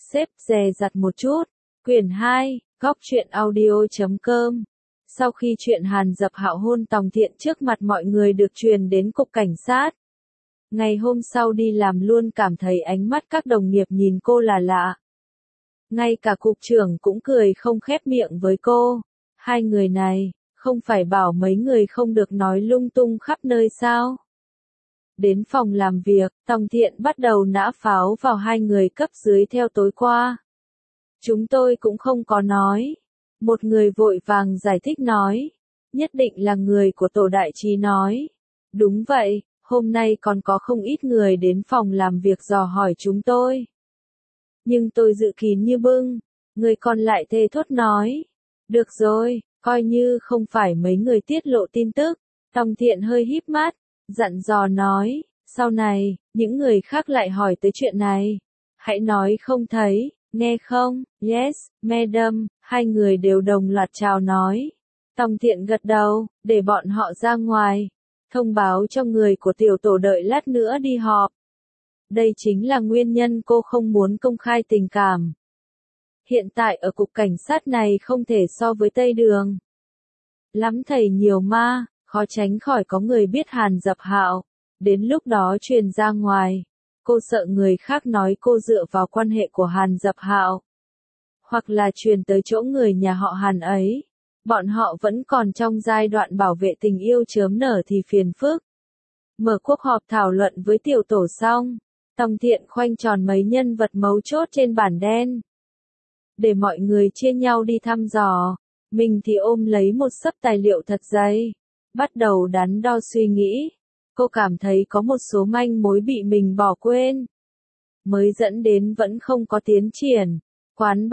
xếp dè dặt một chút. Quyển 2, góc truyện audio.com. Sau khi chuyện Hàn Dập Hạo hôn Tòng Thiện trước mặt mọi người được truyền đến cục cảnh sát, ngày hôm sau đi làm luôn cảm thấy ánh mắt các đồng nghiệp nhìn cô là lạ. Ngay cả cục trưởng cũng cười không khép miệng với cô. Hai người này, không phải bảo mấy người không được nói lung tung khắp nơi sao? Đến phòng làm việc, Tòng Thiện bắt đầu nã pháo vào hai người cấp dưới theo tối qua. Chúng tôi cũng không có nói. Một người vội vàng giải thích nói. Nhất định là người của tổ đại trí nói. Đúng vậy, hôm nay còn có không ít người đến phòng làm việc dò hỏi chúng tôi. Nhưng tôi dự kín như bưng. Người còn lại thề thốt nói. Được rồi, coi như không phải mấy người tiết lộ tin tức. Tòng Thiện hơi híp mắt, dặn dò nói. Sau này, những người khác lại hỏi tới chuyện này. Hãy nói không thấy, nghe không? Yes, madam. Hai người đều đồng loạt chào nói. Tòng Thiện gật đầu, để bọn họ ra ngoài. Thông báo cho người của tiểu tổ đợi lát nữa đi họp. Đây chính là nguyên nhân cô không muốn công khai tình cảm. Hiện tại ở cục cảnh sát này không thể so với Tây Đường. Lắm thầy nhiều ma, khó tránh khỏi có người biết Hàn Dập Hạo. Đến lúc đó truyền ra ngoài, cô sợ người khác nói cô dựa vào quan hệ của Hàn Dập Hạo. Hoặc là truyền tới chỗ người nhà họ Hàn ấy. Bọn họ vẫn còn trong giai đoạn bảo vệ tình yêu chớm nở thì phiền phức. Mở cuộc họp thảo luận với tiểu tổ xong, Tòng Thiện khoanh tròn mấy nhân vật mấu chốt trên bản đen. Để mọi người chia nhau đi thăm dò, mình thì ôm lấy một xấp tài liệu thật dày. Bắt đầu đắn đo suy nghĩ. Cô cảm thấy có một số manh mối bị mình bỏ quên. Mới dẫn đến vẫn không có tiến triển. Quán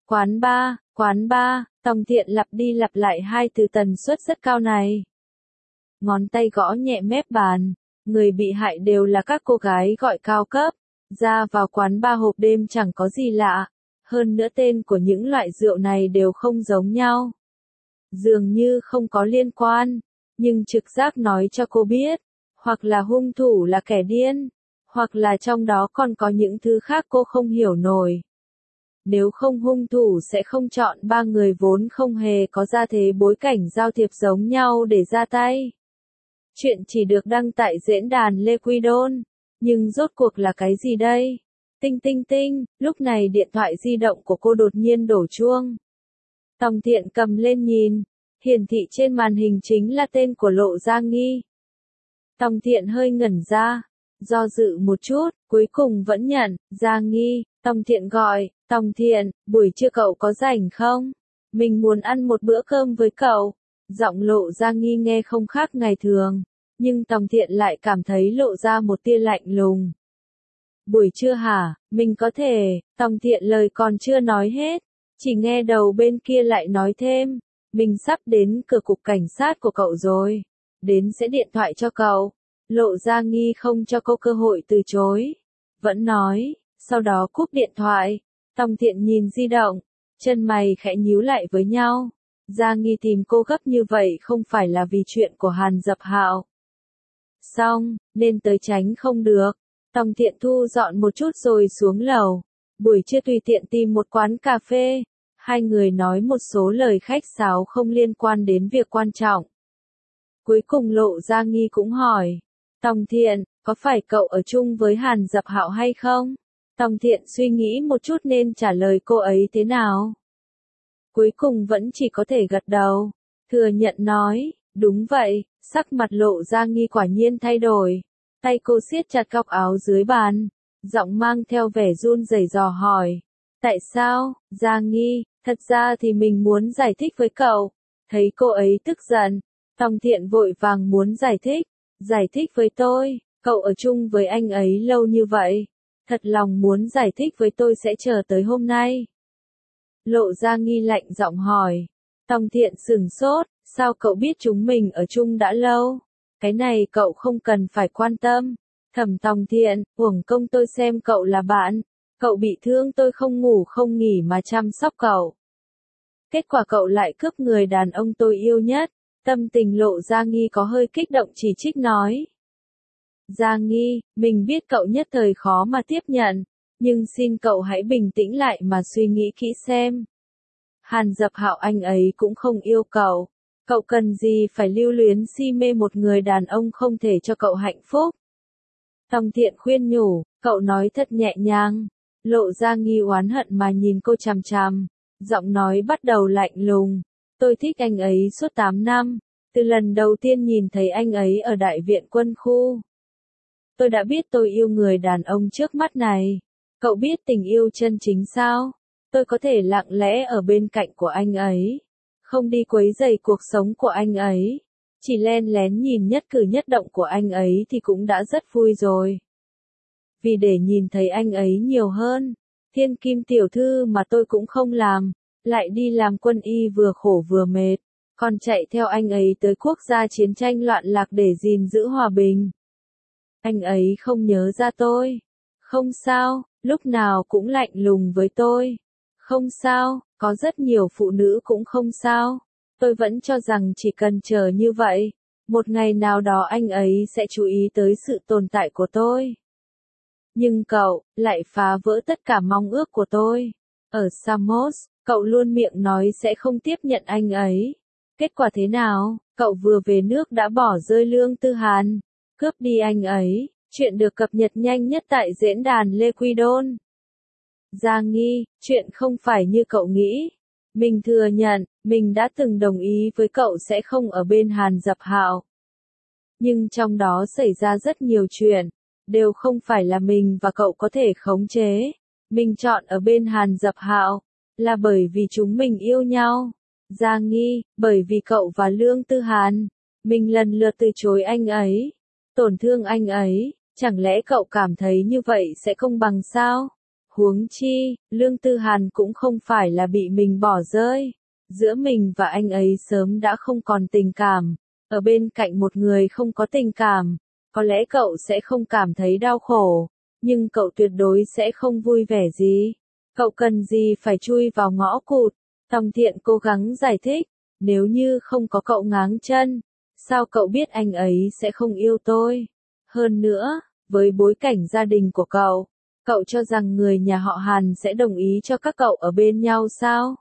bar, Tòng Thiện lặp đi lặp lại hai từ tần suất rất cao này. Ngón tay gõ nhẹ mép bàn. Người bị hại đều là các cô gái gọi cao cấp. Ra vào quán bar hộp đêm chẳng có gì lạ. Hơn nữa tên của những loại rượu này đều không giống nhau. Dường như không có liên quan. Nhưng trực giác nói cho cô biết. Hoặc là hung thủ là kẻ điên. Hoặc là trong đó còn có những thứ khác cô không hiểu nổi. Nếu không hung thủ sẽ không chọn ba người vốn không hề có gia thế bối cảnh giao thiệp giống nhau để ra tay. Chuyện chỉ được đăng tại diễn đàn Lê Quy Đôn. Nhưng rốt cuộc là cái gì đây? Tinh tinh tinh, lúc này điện thoại di động của cô đột nhiên đổ chuông. Tòng Thiện cầm lên nhìn. Hiển thị trên màn hình chính là tên của Lộ Gia Nghi. Tòng Thiện hơi ngẩn ra. Do dự một chút, cuối cùng vẫn nhận. Gia Nghi, Tòng Thiện gọi. Tòng Thiện, buổi trưa cậu có rảnh không? Mình muốn ăn một bữa cơm với cậu. Giọng Lộ Gia Nghi nghe không khác ngày thường. Nhưng Tòng Thiện lại cảm thấy lộ ra một tia lạnh lùng. Buổi trưa hả? Mình có thể. Tòng Thiện lời còn chưa nói hết. Chỉ nghe đầu bên kia lại nói thêm. Mình sắp đến cửa cục cảnh sát của cậu rồi. Đến sẽ điện thoại cho cậu. Lộ Gia Nghi không cho cô cơ hội từ chối. Vẫn nói. Sau đó cúp điện thoại. Tòng Thiện nhìn di động. Chân mày khẽ nhíu lại với nhau. Gia Nghi tìm cô gấp như vậy không phải là vì chuyện của Hàn Dập Hạo. Xong, nên tới tránh không được. Tòng Thiện thu dọn một chút rồi xuống lầu. Buổi trưa tùy tiện tìm một quán cà phê. Hai người nói một số lời khách sáo không liên quan đến việc quan trọng. Cuối cùng Lộ Gia Nghi cũng hỏi. Tòng Thiện, có phải cậu ở chung với Hàn Dập Hạo hay không? Tòng Thiện suy nghĩ một chút nên trả lời cô ấy thế nào. Cuối cùng vẫn chỉ có thể gật đầu. Thừa nhận nói, đúng vậy, sắc mặt Lộ Gia Nghi quả nhiên thay đổi. Tay cô siết chặt góc áo dưới bàn. Giọng mang theo vẻ run rẩy dò hỏi. Tại sao, Gia Nghi, thật ra thì mình muốn giải thích với cậu. Thấy cô ấy tức giận. Tòng Thiện vội vàng muốn giải thích. Giải thích với tôi, cậu ở chung với anh ấy lâu như vậy. Thật lòng muốn giải thích với tôi sẽ chờ tới hôm nay. Lộ Gia Nghi lạnh giọng hỏi. Tòng Thiện sửng sốt, sao cậu biết chúng mình ở chung đã lâu? Cái này cậu không cần phải quan tâm. Thẩm Tòng Thiện, uổng công tôi xem cậu là bạn. Cậu bị thương tôi không ngủ không nghỉ mà chăm sóc cậu. Kết quả cậu lại cướp người đàn ông tôi yêu nhất. Tâm tình Lộ Gia Nghi có hơi kích động chỉ trích nói. Gia Nghi, mình biết cậu nhất thời khó mà tiếp nhận. Nhưng xin cậu hãy bình tĩnh lại mà suy nghĩ kỹ xem. Hàn Dập Hạo anh ấy cũng không yêu cậu. Cậu cần gì phải lưu luyến si mê một người đàn ông không thể cho cậu hạnh phúc. Tòng Thiện khuyên nhủ, cậu nói thật nhẹ nhàng. Lộ Gia Nghi oán hận mà nhìn cô chằm chằm. Giọng nói bắt đầu lạnh lùng. Tôi thích anh ấy suốt 8 năm. Từ lần đầu tiên nhìn thấy anh ấy ở đại viện quân khu. Tôi đã biết tôi yêu người đàn ông trước mắt này. Cậu biết tình yêu chân chính sao? Tôi có thể lặng lẽ ở bên cạnh của anh ấy. Không đi quấy rầy cuộc sống của anh ấy. Chỉ len lén nhìn nhất cử nhất động của anh ấy thì cũng đã rất vui rồi. Vì để nhìn thấy anh ấy nhiều hơn, thiên kim tiểu thư mà tôi cũng không làm, lại đi làm quân y vừa khổ vừa mệt, còn chạy theo anh ấy tới quốc gia chiến tranh loạn lạc để gìn giữ hòa bình. Anh ấy không nhớ ra tôi. Không sao, lúc nào cũng lạnh lùng với tôi. Không sao, có rất nhiều phụ nữ cũng không sao. Tôi vẫn cho rằng chỉ cần chờ như vậy, một ngày nào đó anh ấy sẽ chú ý tới sự tồn tại của tôi. Nhưng cậu, lại phá vỡ tất cả mong ước của tôi. Ở Samos, cậu luôn miệng nói sẽ không tiếp nhận anh ấy. Kết quả thế nào? Cậu vừa về nước đã bỏ rơi Lương Tư Hàn, cướp đi anh ấy. Chuyện được cập nhật nhanh nhất tại diễn đàn Lê Quy Đôn. Gia Nghi, chuyện không phải như cậu nghĩ. Mình thừa nhận, mình đã từng đồng ý với cậu sẽ không ở bên Hàn Dập Hạo. Nhưng trong đó xảy ra rất nhiều chuyện, đều không phải là mình và cậu có thể khống chế. Mình chọn ở bên Hàn Dập Hạo, là bởi vì chúng mình yêu nhau. Gia Nghi, bởi vì cậu và Lương Tư Hàn, mình lần lượt từ chối anh ấy, tổn thương anh ấy. Chẳng lẽ cậu cảm thấy như vậy sẽ công bằng sao? Huống chi, Lương Tư Hàn cũng không phải là bị mình bỏ rơi. Giữa mình và anh ấy sớm đã không còn tình cảm. Ở bên cạnh một người không có tình cảm, có lẽ cậu sẽ không cảm thấy đau khổ, nhưng cậu tuyệt đối sẽ không vui vẻ gì. Cậu cần gì phải chui vào ngõ cụt? Tòng Thiện cố gắng giải thích, nếu như không có cậu ngáng chân, sao cậu biết anh ấy sẽ không yêu tôi? Hơn nữa, với bối cảnh gia đình của cậu cho rằng người nhà họ Hàn sẽ đồng ý cho các cậu ở bên nhau sao?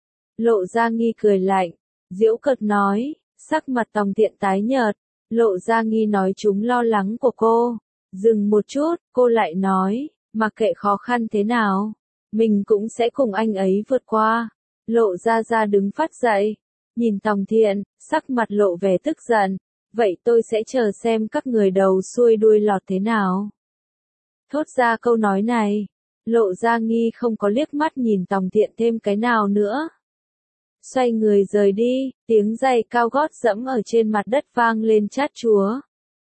Lộ Gia Nghi cười lạnh, giễu cợt nói, sắc mặt Tòng Thiện tái nhợt. Lộ Gia Nghi nói trúng lo lắng của cô. Dừng một chút, cô lại nói, mặc kệ khó khăn thế nào, mình cũng sẽ cùng anh ấy vượt qua. Lộ Gia Gia đứng phát dậy, nhìn Tòng Thiện, sắc mặt lộ vẻ tức giận. Vậy tôi sẽ chờ xem các người đầu xuôi đuôi lọt thế nào. Thốt ra câu nói này, Lộ Gia Nghi không có liếc mắt nhìn Tòng Thiện thêm cái nào nữa. Xoay người rời đi, tiếng giày cao gót dẫm ở trên mặt đất vang lên chát chúa.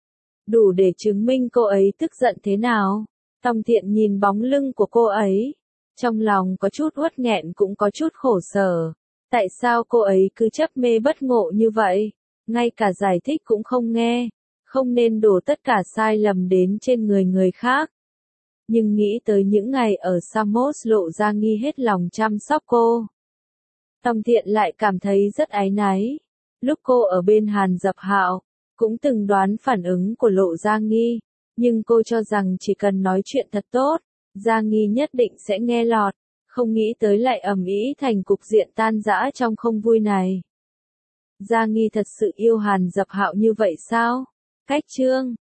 Đủ để chứng minh cô ấy tức giận thế nào. Tòng Thiện nhìn bóng lưng của cô ấy, trong lòng có chút uất nghẹn cũng có chút khổ sở. Tại sao cô ấy cứ chấp mê bất ngộ như vậy? Ngay cả giải thích cũng không nghe, không nên đổ tất cả sai lầm đến trên người khác. Nhưng nghĩ tới những ngày ở Samos, Lộ Gia Nghi hết lòng chăm sóc cô. Tòng Thiện lại cảm thấy rất áy náy. Lúc cô ở bên Hàn Dập Hạo, cũng từng đoán phản ứng của Lộ Gia Nghi, nhưng cô cho rằng chỉ cần nói chuyện thật tốt, Gia Nghi nhất định sẽ nghe lọt, không nghĩ tới lại ầm ĩ thành cục diện tan rã trong không vui này. Gia Nghi thật sự yêu Hàn Dập Hạo như vậy sao? Cách chương